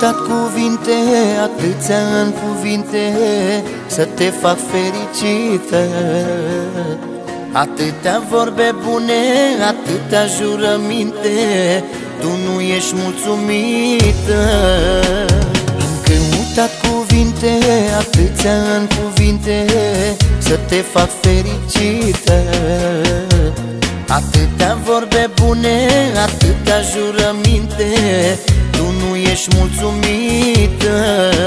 căutat cuvinte, atâția în cuvinte, să te fac fericită. Atâtea vorbe bune, atâtea jurăminte, tu nu ești mulțumită. Am căutat cuvinte, atâția în cuvinte, să te fac fericită. Atâtea vorbe bune, atâtea jurăminte, tu nu ești mulțumită.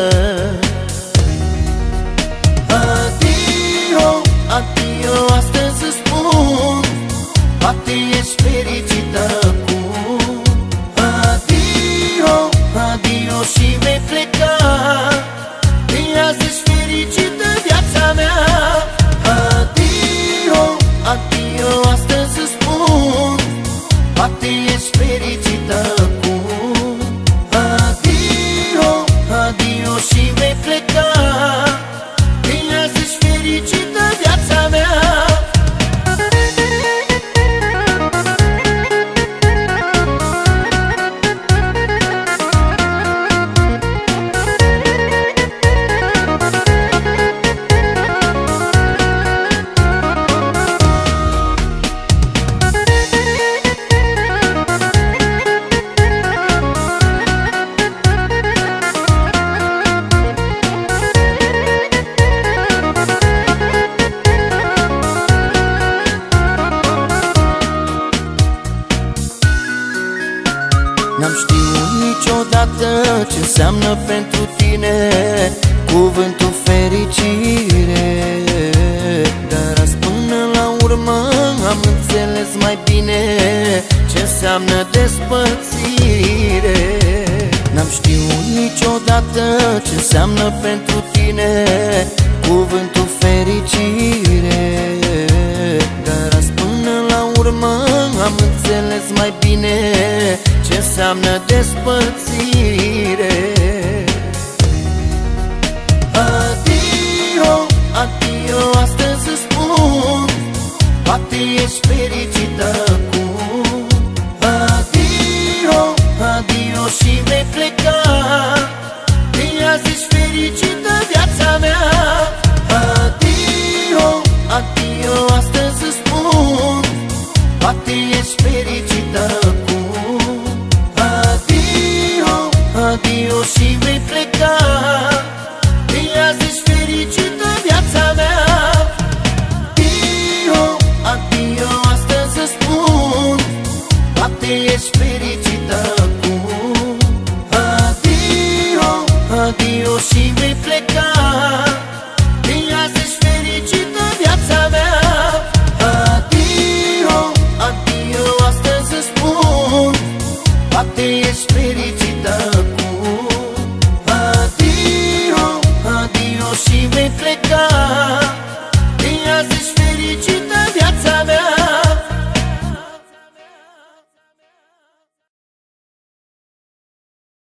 Adio, adio, astăzi îți spun, poate ești fericită acum. Adio, adio și vei pleca, de azi ești fericită viața mea. Adio, adio, astăzi îți spun, poate ești fericită acum. Adio, adio și vei pleca, de azi ești fericită viața mea. N-am știut niciodată ce înseamnă pentru tine cuvântul fericire, dar azi până la urmă am înțeles mai bine ce înseamnă despărțire. N-am știut niciodată ce înseamnă pentru tine cuvântul fericire, dar azi până la urmă am înțeles mai bine ce înseamnă despărțire. Adio, adio, astăzi îți spun, poate ești fericită.